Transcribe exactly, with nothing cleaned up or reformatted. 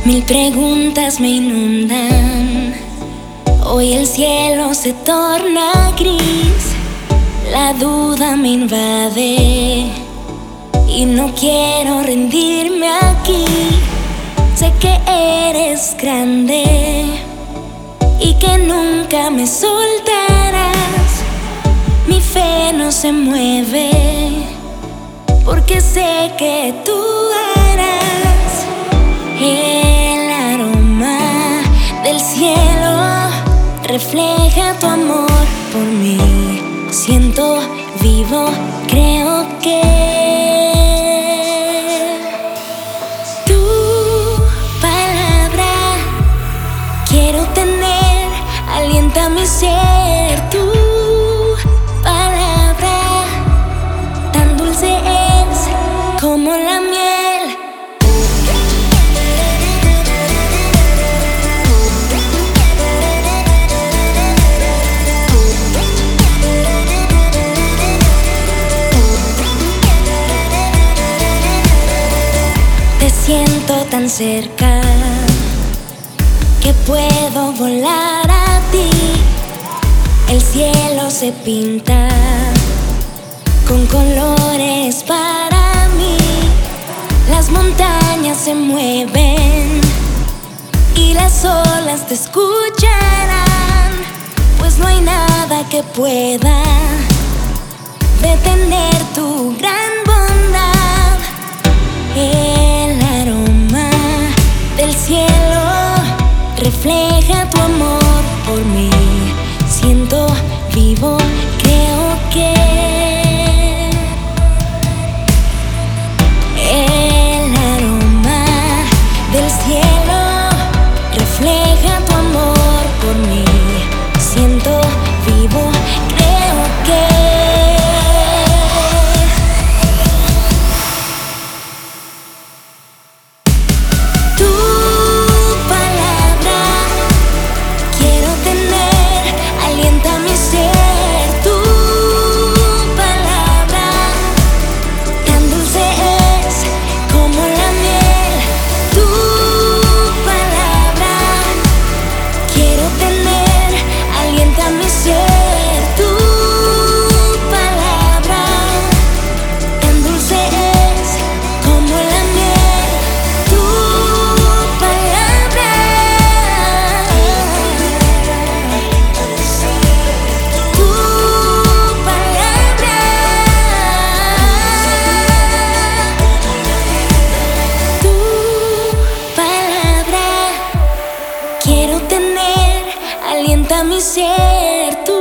Mil preguntas me inundan. Hoy el cielo se torna gris. La duda me invade y no quiero rendirme aquí. Sé que eres grande y que nunca me soltarás. Mi fe no se mueve porque sé que tú harás. El aroma del cielo refleja tu amor por mí. Siento vivo, creo que tu palabra quiero tener, alienta mi ser. Tu palabra tan dulce es como la miel. Siento tan cerca que puedo volar a ti. El cielo se pinta con colores para mí. Las montañas se mueven y las olas te escucharán, pues no hay nada que pueda detener tu gran bondad. El aroma del cielo refleja tu amor por mí. Siento vivo, creo que el aroma del cielo refleja tu amor por mí. Siento vivo, creo que alienta mi ser.